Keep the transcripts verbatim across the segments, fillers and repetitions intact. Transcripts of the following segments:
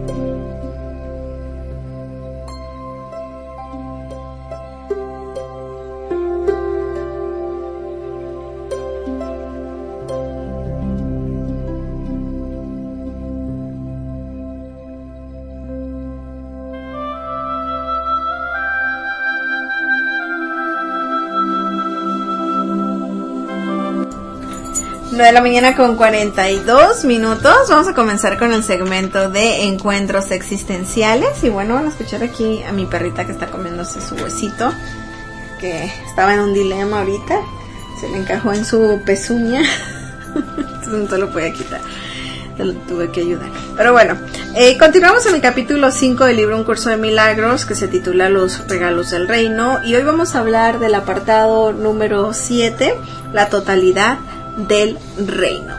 De la mañana con cuarenta y dos minutos. Vamos a comenzar con el segmento de encuentros existenciales. Y bueno, van a escuchar aquí a mi perrita que está comiéndose su huesito, que estaba en un dilema ahorita. Se le encajó en su pezuña. Entonces no se lo podía quitar, se lo tuve que ayudar. Pero bueno, eh, continuamos en el capítulo cinco del libro Un Curso de Milagros, que se titula Los Regalos del Reino. Y hoy vamos a hablar del apartado número siete, la totalidad del reino.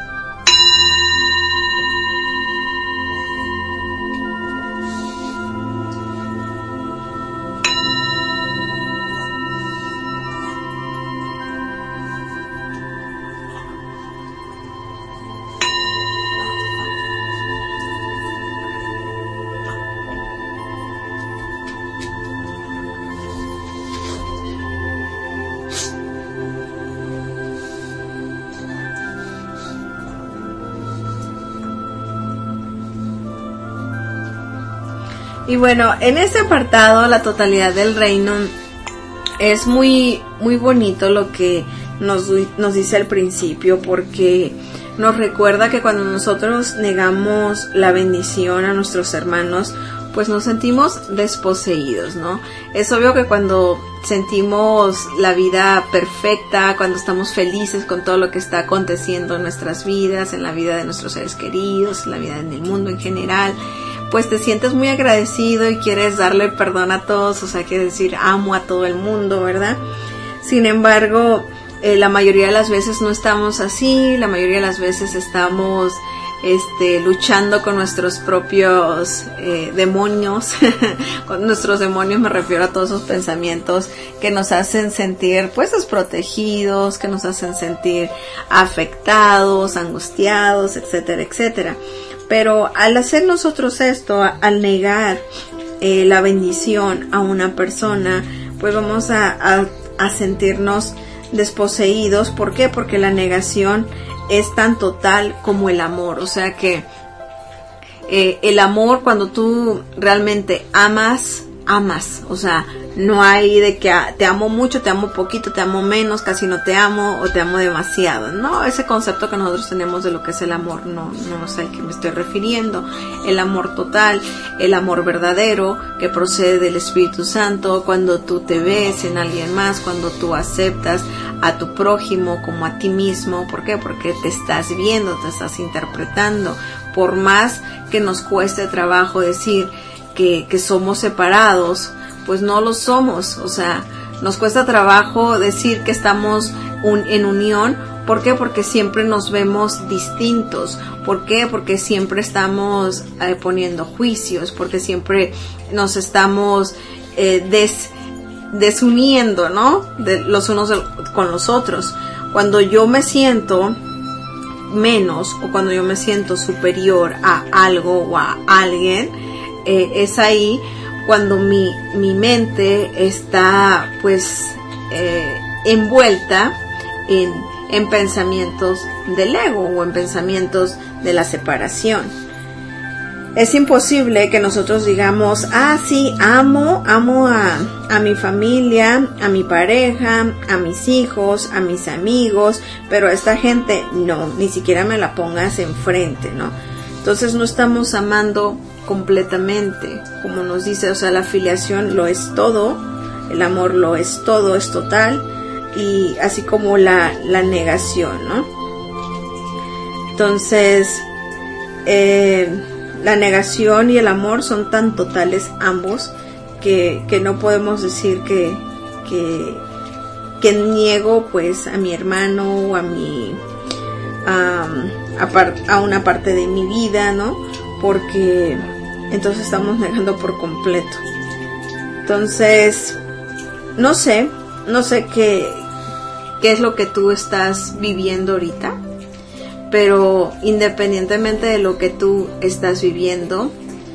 Y bueno, en este apartado, la totalidad del reino, es muy, muy bonito lo que nos, nos dice al principio, porque nos recuerda que cuando nosotros negamos la bendición a nuestros hermanos, pues nos sentimos desposeídos, ¿no? Es obvio que cuando sentimos la vida perfecta, cuando estamos felices con todo lo que está aconteciendo en nuestras vidas, en la vida de nuestros seres queridos, en la vida en el mundo en general, pues te sientes muy agradecido y quieres darle perdón a todos, o sea, que decir amo a todo el mundo, ¿verdad? Sin embargo, eh, la mayoría de las veces no estamos así, la mayoría de las veces estamos este, luchando con nuestros propios eh, demonios. Con nuestros demonios me refiero a todos esos pensamientos que nos hacen sentir pues desprotegidos, que nos hacen sentir afectados, angustiados, etcétera, etcétera. Pero al hacer nosotros esto, al negar eh, la bendición a una persona, pues vamos a, a, a sentirnos desposeídos. ¿Por qué? Porque la negación es tan total como el amor. O sea que eh, el amor, cuando tú realmente amas, amas. O sea, no hay de que te amo mucho, te amo poquito, te amo menos, casi no te amo o te amo demasiado. No, ese concepto que nosotros tenemos de lo que es el amor, no, no sé a qué me estoy refiriendo. El amor total, el amor verdadero que procede del Espíritu Santo, cuando tú te ves en alguien más, cuando tú aceptas a tu prójimo como a ti mismo. ¿Por qué? Porque te estás viendo, te estás interpretando. Por más que nos cueste trabajo decir que, que somos separados, pues no lo somos. O sea, nos cuesta trabajo decir que estamos un, en unión. ¿Por qué? Porque siempre nos vemos distintos. ¿Por qué? Porque siempre estamos eh, poniendo juicios, porque siempre nos estamos eh, des, desuniendo, ¿no? De los unos de, con los otros. Cuando yo me siento menos o cuando yo me siento superior a algo o a alguien, eh, es ahí cuando mi, mi mente está pues eh, envuelta en, en pensamientos del ego o en pensamientos de la separación. Es imposible que nosotros digamos, ah sí, amo, amo a, a mi familia, a mi pareja, a mis hijos, a mis amigos, pero a esta gente no, ni siquiera me la pongas enfrente, ¿no? Entonces no estamos amando completamente, como nos dice, o sea, la filiación lo es todo, el amor lo es todo, es total, y así como la, la negación, ¿no? Entonces, eh, la negación y el amor son tan totales ambos que, que no podemos decir que, que, que niego pues a mi hermano o a mi um, a, par, a una parte de mi vida, ¿no? Porque entonces estamos negando por completo. Entonces, no sé, no sé qué, qué es lo que tú estás viviendo ahorita, pero independientemente de lo que tú estás viviendo,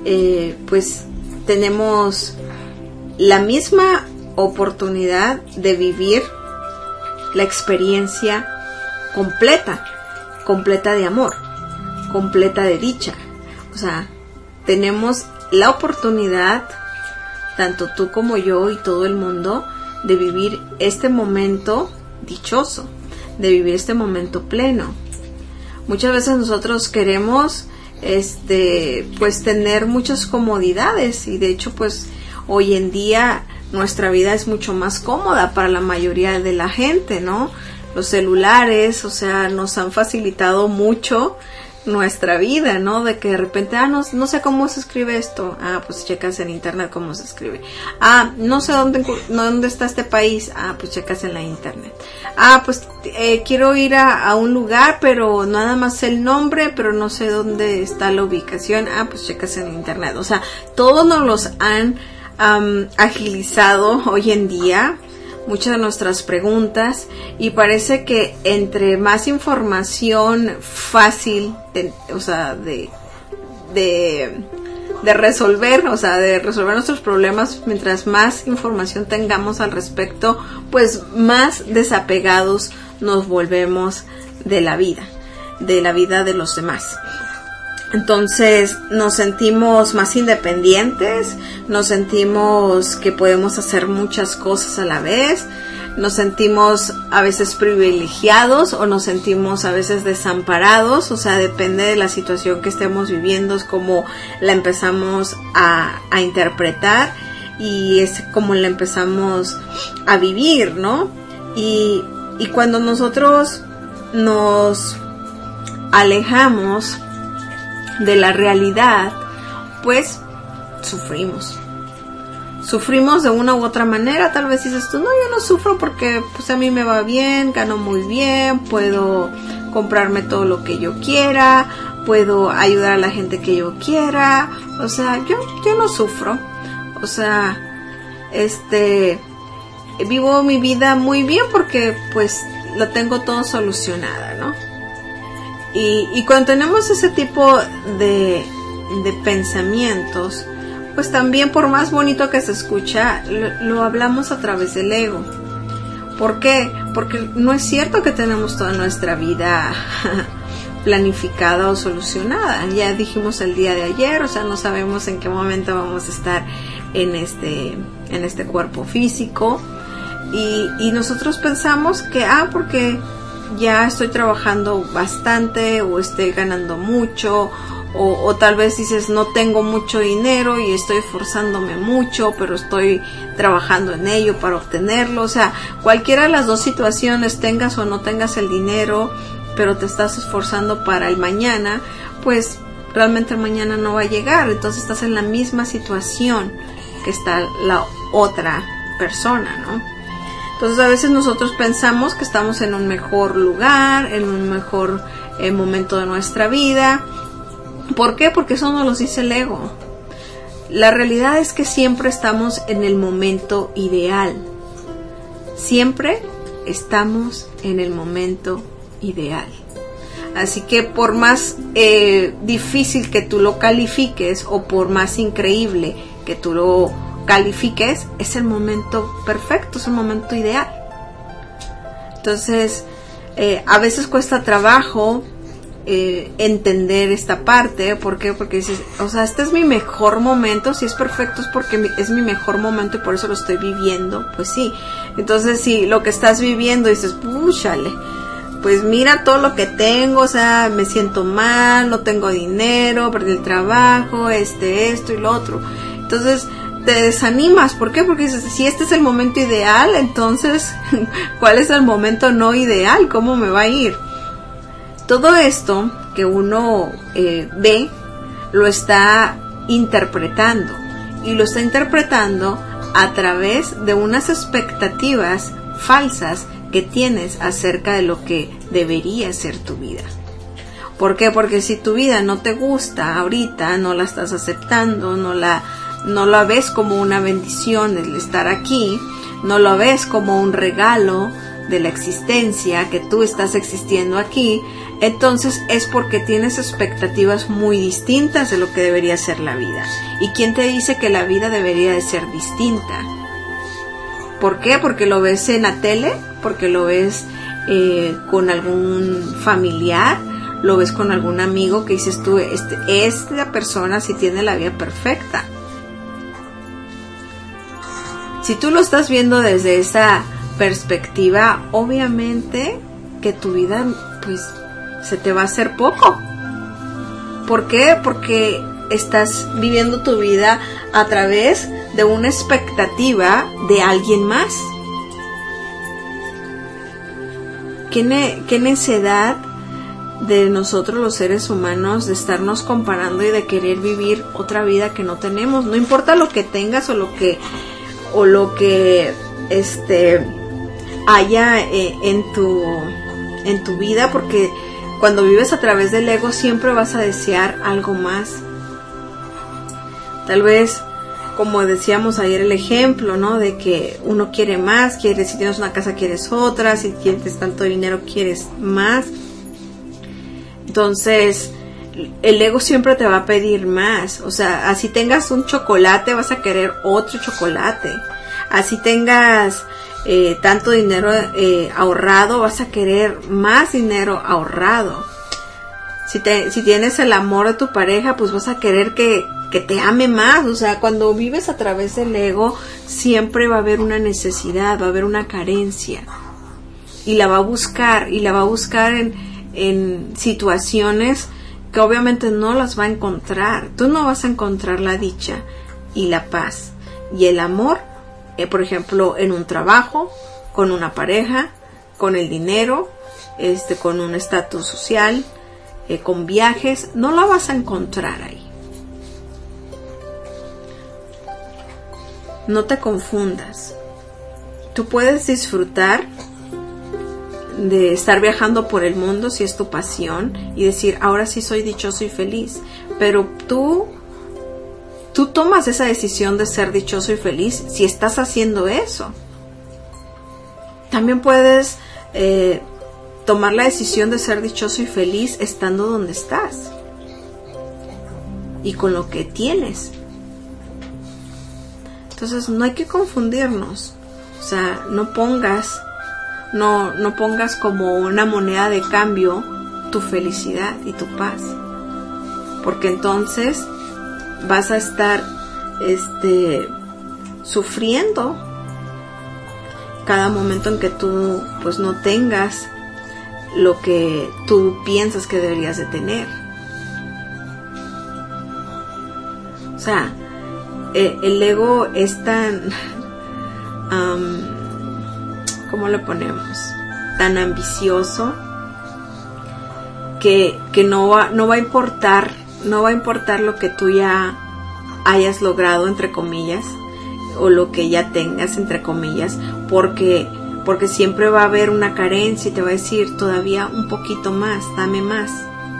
eh, pues tenemos la misma oportunidad de vivir la experiencia completa, completa de amor, completa de dicha. O sea, tenemos la oportunidad, tanto tú como yo y todo el mundo, de vivir este momento dichoso, de vivir este momento pleno. Muchas veces nosotros queremos este pues tener muchas comodidades, y de hecho pues hoy en día nuestra vida es mucho más cómoda para la mayoría de la gente, ¿no? Los celulares, o sea, nos han facilitado mucho nuestra vida, ¿no? De que de repente, ah, no, no sé cómo se escribe esto. Ah, pues checas en internet cómo se escribe. Ah, no sé dónde, dónde está este país. Ah, pues checas en la internet. Ah, pues eh, quiero ir a, a un lugar, pero nada más sé el nombre, pero no sé dónde está la ubicación. Ah, pues checas en internet. O sea, todos nos los han um, agilizado hoy en día, muchas de nuestras preguntas, y parece que entre más información fácil, de, o sea, de, de, de resolver, o sea, de resolver nuestros problemas, mientras más información tengamos al respecto, pues más desapegados nos volvemos de la vida, de la vida de los demás. Entonces nos sentimos más independientes, nos sentimos que podemos hacer muchas cosas a la vez, nos sentimos a veces privilegiados o nos sentimos a veces desamparados, o sea, depende de la situación que estemos viviendo, es como la empezamos a, a interpretar y es como la empezamos a vivir, ¿no? Y, y cuando nosotros nos alejamos de la realidad, pues sufrimos. Sufrimos de una u otra manera. Tal vez dices tú, no, yo no sufro porque pues a mí me va bien, gano muy bien, puedo comprarme todo lo que yo quiera, puedo ayudar a la gente que yo quiera. O sea, yo, yo no sufro. O sea, este, vivo mi vida muy bien porque pues lo tengo todo solucionada, ¿no? Y, y cuando tenemos ese tipo de, de pensamientos, pues también, por más bonito que se escucha, lo, lo hablamos a través del ego. ¿Por qué? Porque no es cierto que tenemos toda nuestra vida planificada o solucionada. Ya dijimos el día de ayer, o sea, no sabemos en qué momento vamos a estar en este, en este cuerpo físico. Y, y nosotros pensamos que, ah, porque ya estoy trabajando bastante o estoy ganando mucho, o, o tal vez dices no tengo mucho dinero y estoy esforzándome mucho, pero estoy trabajando en ello para obtenerlo. O sea, cualquiera de las dos situaciones, tengas o no tengas el dinero, pero te estás esforzando para el mañana, pues realmente el mañana no va a llegar. Entonces estás en la misma situación que está la otra persona, ¿no? Entonces a veces nosotros pensamos que estamos en un mejor lugar, en un mejor eh, momento de nuestra vida. ¿Por qué? Porque eso nos lo dice el ego. La realidad es que siempre estamos en el momento ideal. Siempre estamos en el momento ideal. Así que por más eh, difícil que tú lo califiques o por más increíble que tú lo califiques, es el momento perfecto, es el momento ideal. Entonces eh, a veces cuesta trabajo eh, entender esta parte. ¿Por qué? Porque dices, o sea, este es mi mejor momento. Si es perfecto es porque es mi mejor momento y por eso lo estoy viviendo. Pues sí. Entonces si lo que estás viviendo dices, púchale, pues mira todo lo que tengo, o sea, me siento mal, no tengo dinero, perdí el trabajo, este, esto y lo otro. Entonces te desanimas. ¿Por qué? Porque dices, si este es el momento ideal, entonces, ¿cuál es el momento no ideal? ¿Cómo me va a ir? Todo esto que uno eh, ve, lo está interpretando. Y lo está interpretando a través de unas expectativas falsas que tienes acerca de lo que debería ser tu vida. ¿Por qué? Porque si tu vida no te gusta ahorita, no la estás aceptando, no la no la ves como una bendición el estar aquí, no lo ves como un regalo de la existencia, que tú estás existiendo aquí, entonces es porque tienes expectativas muy distintas de lo que debería ser la vida. ¿Y quién te dice que la vida debería de ser distinta? ¿Por qué? Porque lo ves en la tele, porque lo ves eh, con algún familiar, lo ves con algún amigo que dices tú, este, esta persona sí tiene la vida perfecta. Si tú lo estás viendo desde esa perspectiva, obviamente que tu vida pues se te va a hacer poco. ¿Por qué? Porque estás viviendo tu vida a través de una expectativa de alguien más. ¿Qué, ne- qué necedad de nosotros los seres humanos de estarnos comparando y de querer vivir otra vida que no tenemos? No importa lo que tengas o lo que o lo que este haya eh, en tu en tu vida, porque cuando vives a través del ego siempre vas a desear algo más. Tal vez, como decíamos ayer el ejemplo, ¿no? De que uno quiere más, quiere, si tienes una casa quieres otra, si tienes tanto dinero quieres más. Entonces, el ego siempre te va a pedir más. O sea, así tengas un chocolate, vas a querer otro chocolate. Así tengas eh, tanto dinero eh, ahorrado, vas a querer más dinero ahorrado. Si, te, si tienes el amor de tu pareja, pues vas a querer que, que te ame más. O sea, cuando vives a través del ego, siempre va a haber una necesidad, va a haber una carencia. Y la va a buscar, y la va a buscar en, en situaciones que obviamente no las va a encontrar. Tú no vas a encontrar la dicha y la paz y el amor, eh, por ejemplo, en un trabajo, con una pareja, con el dinero, este, con un estatus social, eh, con viajes. No la vas a encontrar ahí. No te confundas. Tú puedes disfrutar de estar viajando por el mundo si es tu pasión y decir, ahora sí soy dichoso y feliz, pero tú tú tomas esa decisión de ser dichoso y feliz si estás haciendo eso. También puedes eh, tomar la decisión de ser dichoso y feliz estando donde estás y con lo que tienes. Entonces no hay que confundirnos. O sea, no pongas No, no pongas como una moneda de cambio tu felicidad y tu paz, porque entonces vas a estar este, sufriendo cada momento en que tú pues no tengas lo que tú piensas que deberías de tener. O sea, eh, el ego es tan um, ¿cómo lo ponemos? Tan ambicioso que, que no va, no va a importar, no va a importar lo que tú ya hayas logrado, entre comillas, o lo que ya tengas, entre comillas, porque, porque siempre va a haber una carencia y te va a decir todavía un poquito más, dame más.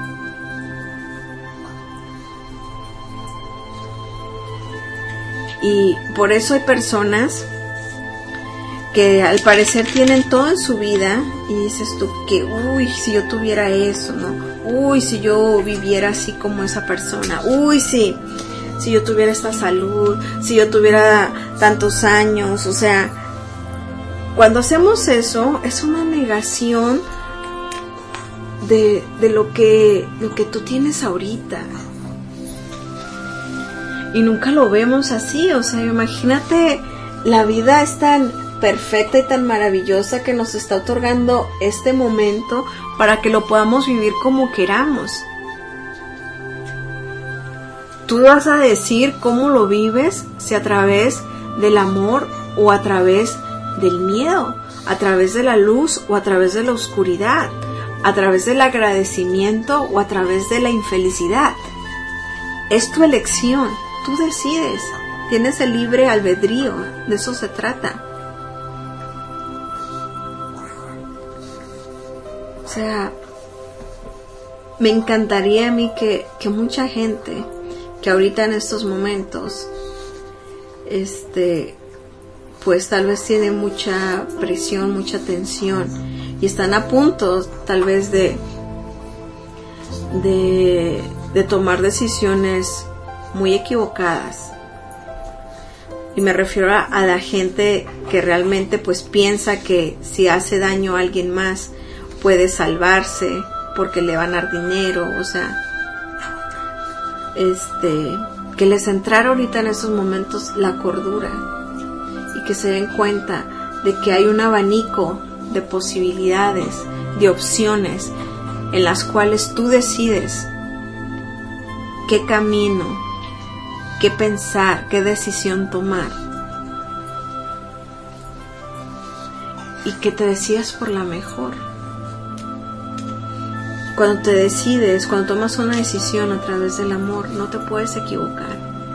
Y por eso hay personas que al parecer tienen todo en su vida y dices tú que, uy, si yo tuviera eso, ¿no? Uy, si yo viviera así como esa persona, uy, sí, si yo tuviera esta salud, si yo tuviera tantos años. O sea, cuando hacemos eso, es una negación de, de lo que, lo que tú tienes ahorita. Y nunca lo vemos así. O sea, imagínate, la vida es tan perfecta y tan maravillosa que nos está otorgando este momento para que lo podamos vivir como queramos. Tú vas a decir cómo lo vives, si a través del amor o a través del miedo, a través de la luz o a través de la oscuridad, a través del agradecimiento o a través de la infelicidad. Es tu elección, tú decides, tienes el libre albedrío, de eso se trata. O sea, me encantaría a mí que, que mucha gente que ahorita en estos momentos, este, pues tal vez tiene mucha presión, mucha tensión y están a punto tal vez de, de, de tomar decisiones muy equivocadas. Y me refiero a, a la gente que realmente pues piensa que si hace daño a alguien más puede salvarse porque le van a dar dinero, o sea, este, que les entrara ahorita en esos momentos la cordura y que se den cuenta de que hay un abanico de posibilidades, de opciones en las cuales tú decides qué camino, qué pensar, qué decisión tomar, y que te decidas por la mejor. Cuando te decides, cuando tomas una decisión a través del amor, no te puedes equivocar.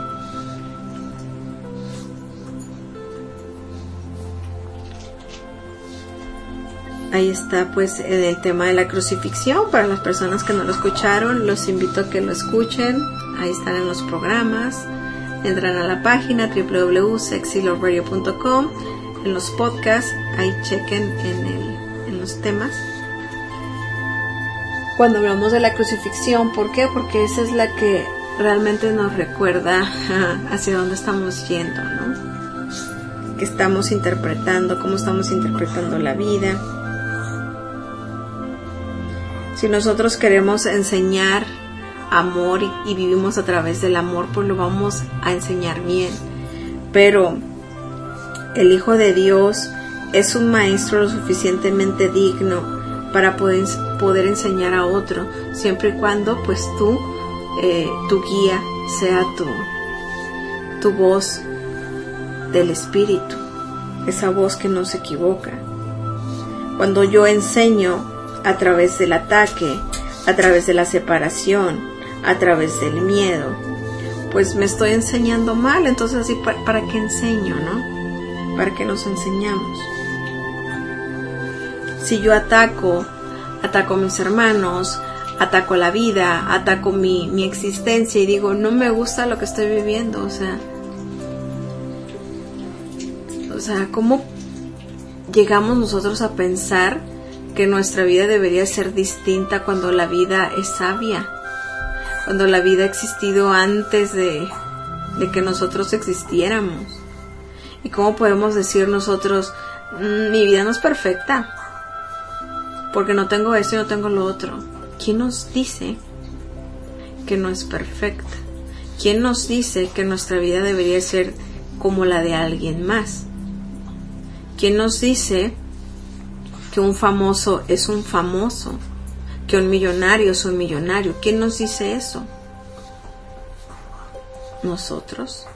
Ahí está pues el tema de la crucifixión. Para las personas que no lo escucharon, los invito a que lo escuchen. Ahí están en los programas. Entran a la página doble u doble u doble u punto sexy love radio punto com. En los podcasts, ahí chequen en, el, en los temas. Cuando hablamos de la crucifixión, ¿por qué? Porque esa es la que realmente nos recuerda hacia dónde estamos yendo, ¿no? ¿Qué estamos interpretando? ¿Cómo estamos interpretando la vida? Si nosotros queremos enseñar amor y, y vivimos a través del amor, pues lo vamos a enseñar bien. Pero el Hijo de Dios es un maestro lo suficientemente digno para poder, poder enseñar a otro, siempre y cuando pues tú, eh, tu guía sea tu, tu voz del Espíritu, esa voz que no se equivoca. Cuando yo enseño a través del ataque, a través de la separación, a través del miedo, pues me estoy enseñando mal. Entonces así para, para qué enseño, ¿no? Para qué nos enseñamos. Si yo ataco, ataco a mis hermanos, ataco la vida, ataco mi, mi existencia y digo, no me gusta lo que estoy viviendo, o sea, o sea, ¿cómo llegamos nosotros a pensar que nuestra vida debería ser distinta cuando la vida es sabia? Cuando la vida ha existido antes de, de que nosotros existiéramos. ¿Y cómo podemos decir nosotros, mi vida no es perfecta, porque no tengo esto y no tengo lo otro? ¿Quién nos dice que no es perfecta? ¿Quién nos dice que nuestra vida debería ser como la de alguien más? ¿Quién nos dice que un famoso es un famoso? ¿Que un millonario es un millonario? ¿Quién nos dice eso? ¿Nosotros?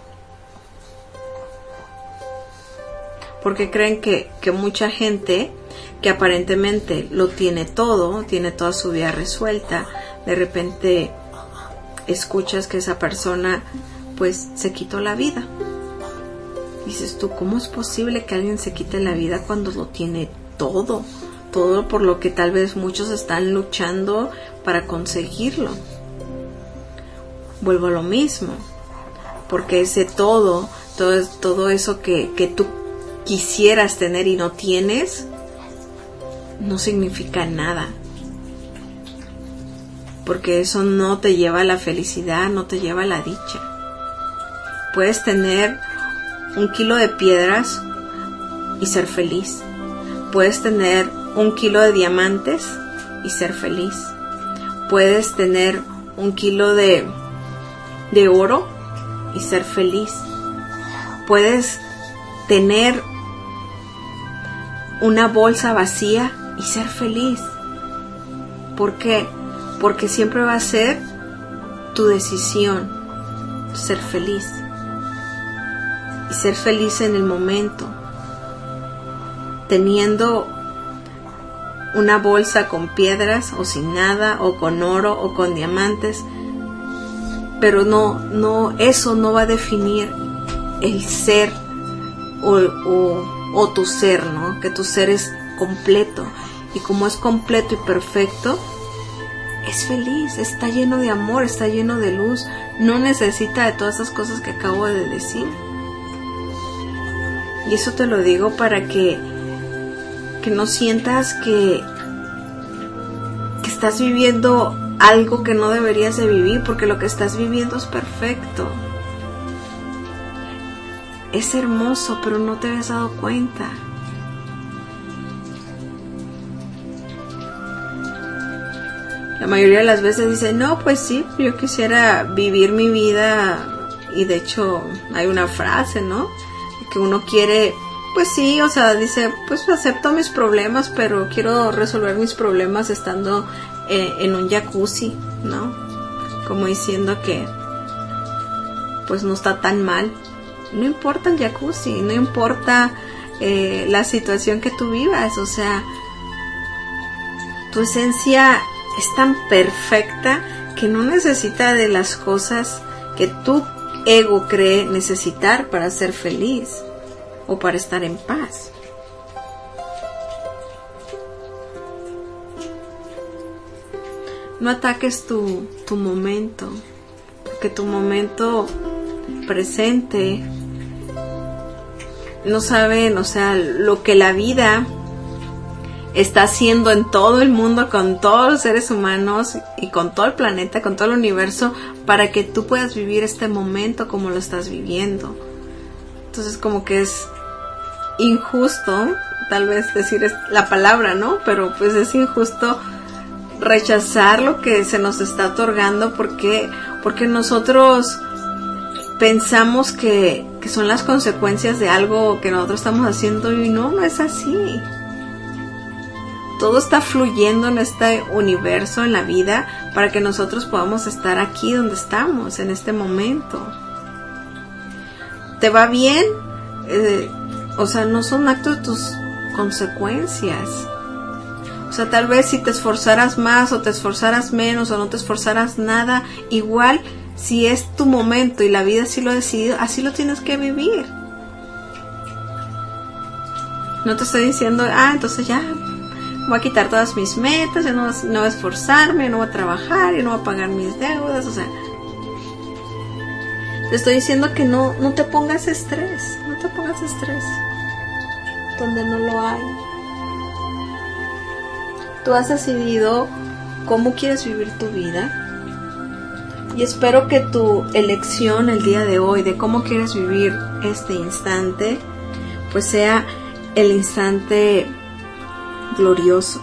Porque creen que, que mucha gente que aparentemente lo tiene todo, tiene toda su vida resuelta, de repente escuchas que esa persona pues se quitó la vida. Dices tú, ¿cómo es posible que alguien se quite la vida cuando lo tiene todo? Todo por lo que tal vez muchos están luchando para conseguirlo. Vuelvo a lo mismo, porque ese todo, todo, todo eso que, que tú quisieras tener y no tienes, no significa nada, porque eso no te lleva a la felicidad, no te lleva a la dicha. Puedes tener un kilo de piedras y ser feliz. Puedes tener un kilo de diamantes y ser feliz. Puedes tener un kilo de, de oro y ser feliz. Puedes tener una bolsa vacía y ser feliz. ¿Por qué? Porque siempre va a ser tu decisión ser feliz. Y ser feliz en el momento. Teniendo una bolsa con piedras o sin nada, o con oro o con diamantes, pero no, no, eso no va a definir el ser o, o, o tu ser, ¿no? Que tu ser es completo, y como es completo y perfecto, es feliz, está lleno de amor, está lleno de luz, no necesita de todas esas cosas que acabo de decir. Y eso te lo digo para que que no sientas que, que estás viviendo algo que no deberías de vivir, porque lo que estás viviendo es perfecto. Es hermoso, pero no te habías dado cuenta. La mayoría de las veces dicen, no, pues sí, yo quisiera vivir mi vida. Y de hecho hay una frase, ¿no? Que uno quiere, pues sí, o sea, dice, pues acepto mis problemas, pero quiero resolver mis problemas estando eh, en un jacuzzi, ¿no? Como diciendo que pues no está tan mal. No importa el jacuzzi, no importa eh, la situación que tú vivas, o sea, tu esencia es tan perfecta que no necesita de las cosas que tu ego cree necesitar para ser feliz o para estar en paz. No ataques tu, tu momento, porque tu momento presente no saben, o sea, lo que la vida está haciendo en todo el mundo, con todos los seres humanos y con todo el planeta, con todo el universo, para que tú puedas vivir este momento como lo estás viviendo. Entonces como que es injusto, tal vez decir la palabra, ¿no? Pero pues es injusto rechazar lo que se nos está otorgando, porque, porque nosotros pensamos que, que son las consecuencias de algo que nosotros estamos haciendo, y no, no es así. Todo está fluyendo en este universo, en la vida, para que nosotros podamos estar aquí donde estamos, en este momento. ¿Te va bien? Eh, o sea, no son actos de tus consecuencias. O sea, tal vez si te esforzaras más o te esforzaras menos o no te esforzaras nada, igual si es tu momento y la vida así lo ha decidido, así lo tienes que vivir. No te estoy diciendo, ah, entonces ya voy a quitar todas mis metas, ya no, no voy a esforzarme, no voy a trabajar, ya no voy a pagar mis deudas, o sea, te estoy diciendo que no, no te pongas estrés, no te pongas estrés donde no lo hay. Tú has decidido cómo quieres vivir tu vida, y espero que tu elección el día de hoy de cómo quieres vivir este instante, pues sea el instante glorioso,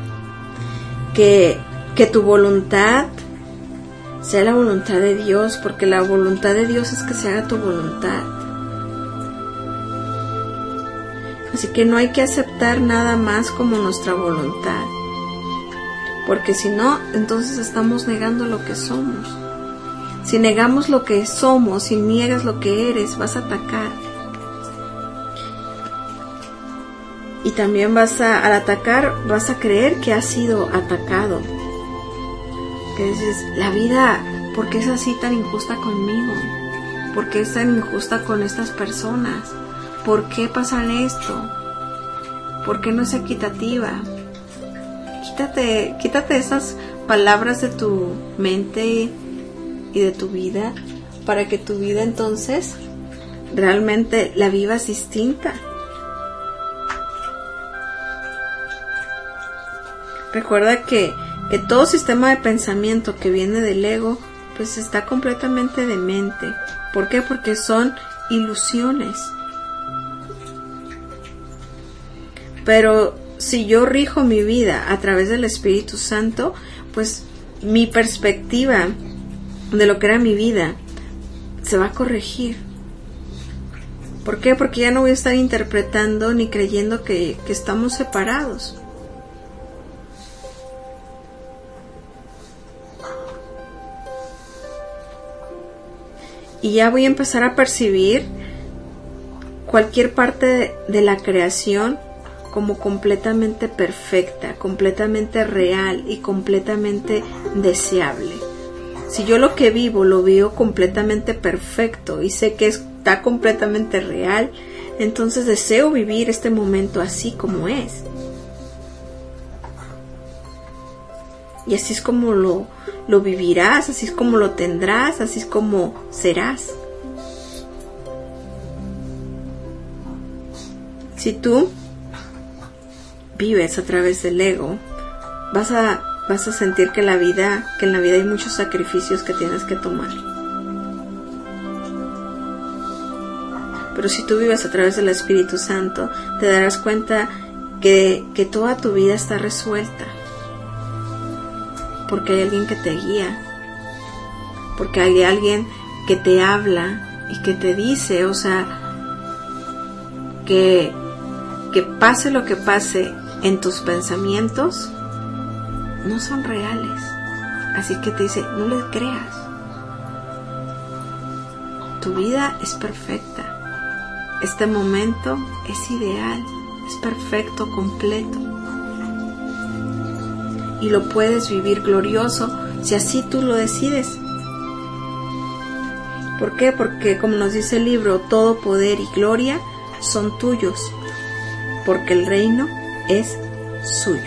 que, que tu voluntad sea la voluntad de Dios, porque la voluntad de Dios es que se haga tu voluntad. Así que no hay que aceptar nada más como nuestra voluntad, porque si no, entonces estamos negando lo que somos. Si negamos lo que somos, si niegas lo que eres, vas a atacar. Y también vas a, al atacar, vas a creer que has sido atacado. Que dices, la vida, ¿por qué es así tan injusta conmigo? ¿Por qué es tan injusta con estas personas? ¿Por qué pasan esto? ¿Por qué no es equitativa? Quítate, quítate esas palabras de tu mente y de tu vida, para que tu vida entonces realmente la vivas distinta. Recuerda que, que todo sistema de pensamiento que viene del ego, pues está completamente demente. ¿Por qué? Porque son ilusiones. Pero si yo rijo mi vida a través del Espíritu Santo, pues mi perspectiva de lo que era mi vida se va a corregir. ¿Por qué? Porque ya no voy a estar interpretando ni creyendo que, que estamos separados. Y ya voy a empezar a percibir cualquier parte de, de la creación como completamente perfecta, completamente real y completamente deseable. Si yo lo que vivo lo veo completamente perfecto y sé que está completamente real, entonces deseo vivir este momento así como es. Y así es como lo, lo vivirás, así es como lo tendrás, así es como serás. Si tú vives a través del ego, vas a vas a sentir que la vida, que en la vida hay muchos sacrificios que tienes que tomar. Pero si tú vives a través del Espíritu Santo, te darás cuenta que, que toda tu vida está resuelta. Porque hay alguien que te guía. Porque hay alguien que te habla y que te dice, o sea, que, que pase lo que pase en tus pensamientos, no son reales. Así que te dice, no les creas. Tu vida es perfecta. Este momento es ideal, es perfecto, completo. Y lo puedes vivir glorioso si así tú lo decides. ¿Por qué? Porque como nos dice el libro, todo poder y gloria son tuyos, porque el reino es suyo.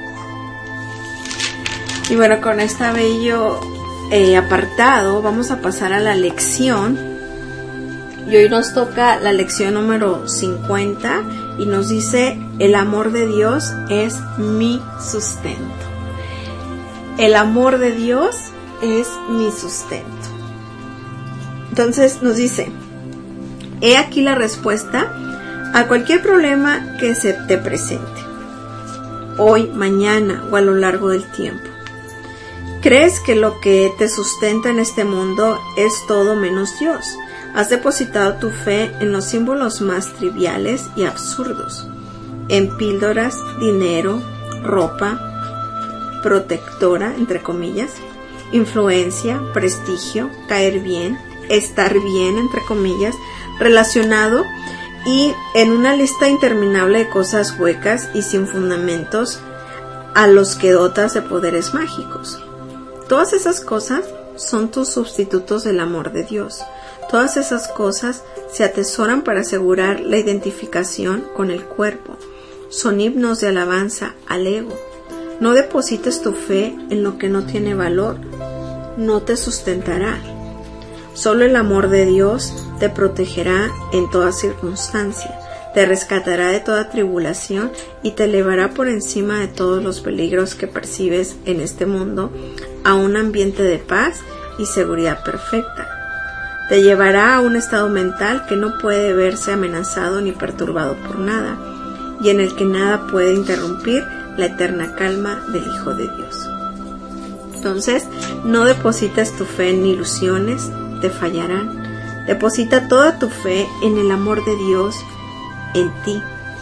Y bueno, con este bello eh, apartado vamos a pasar a la lección. Y hoy nos toca la lección número cincuenta y nos dice, el amor de Dios es mi sustento. El amor de Dios es mi sustento. Entonces nos dice, he aquí la respuesta a cualquier problema que se te presente, hoy, mañana o a lo largo del tiempo. ¿Crees que lo que te sustenta en este mundo es todo menos Dios? Has depositado tu fe en los símbolos más triviales y absurdos, en píldoras, dinero, ropa, protectora, entre comillas, influencia, prestigio, caer bien, estar bien, entre comillas, relacionado y en una lista interminable de cosas huecas y sin fundamentos a los que dotas de poderes mágicos. Todas esas cosas son tus sustitutos del amor de Dios. Todas esas cosas se atesoran para asegurar la identificación con el cuerpo. Son himnos de alabanza al ego. No deposites tu fe en lo que no tiene valor. No te sustentará. Solo el amor de Dios te protegerá en toda circunstancia. Te rescatará de toda tribulación y te elevará por encima de todos los peligros que percibes en este mundo a un ambiente de paz y seguridad perfecta. Te llevará a un estado mental que no puede verse amenazado ni perturbado por nada, y en el que nada puede interrumpir la eterna calma del Hijo de Dios. Entonces, no deposites tu fe en ilusiones, te fallarán. Deposita toda tu fe en el amor de Dios en ti,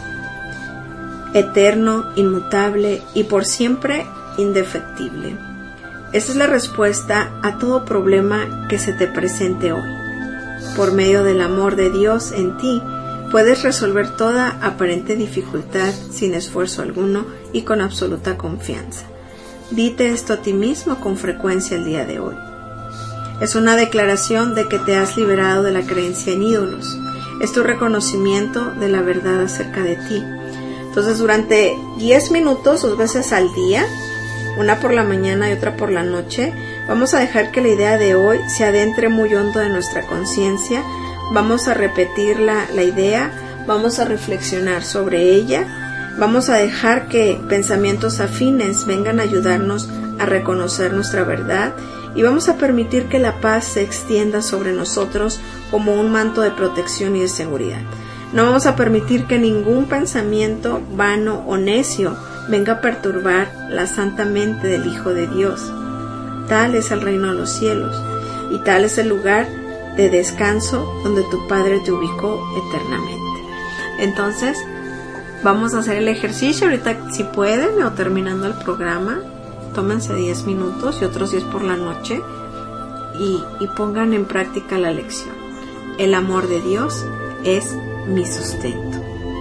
eterno, inmutable y por siempre indefectible. Esa es la respuesta a todo problema que se te presente hoy. Por medio del amor de Dios en ti, puedes resolver toda aparente dificultad sin esfuerzo alguno y con absoluta confianza. Dite esto a ti mismo con frecuencia el día de hoy. Es una declaración de que te has liberado de la creencia en ídolos. Es tu reconocimiento de la verdad acerca de ti. Entonces, durante diez minutos, dos veces al día, una por la mañana y otra por la noche, vamos a dejar que la idea de hoy se adentre muy hondo en nuestra conciencia. Vamos a repetir la, la idea, vamos a reflexionar sobre ella, vamos a dejar que pensamientos afines vengan a ayudarnos a reconocer nuestra verdad y vamos a permitir que la paz se extienda sobre nosotros como un manto de protección y de seguridad. No vamos a permitir que ningún pensamiento vano o necio venga a perturbar la santa mente del Hijo de Dios. Tal es el reino de los cielos y tal es el lugar de descanso donde tu Padre te ubicó eternamente. Entonces, vamos a hacer el ejercicio ahorita si pueden o terminando el programa. Tómense diez minutos y otros diez por la noche y, y pongan en práctica la lección. El amor de Dios es mi sustento.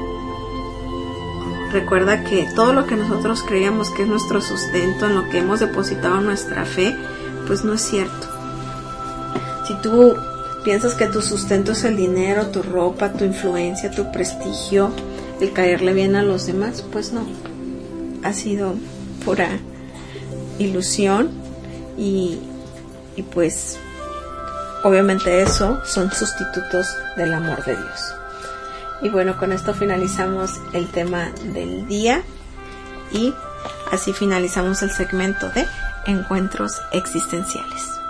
Recuerda que todo lo que nosotros creíamos que es nuestro sustento, en lo que hemos depositado nuestra fe, pues no es cierto. Si tú piensas que tu sustento es el dinero, tu ropa, tu influencia, tu prestigio, el caerle bien a los demás, pues no. Ha sido pura ilusión y, y pues obviamente eso son sustitutos del amor de Dios. Y bueno, con esto finalizamos el tema del día y Así finalizamos el segmento de encuentros existenciales.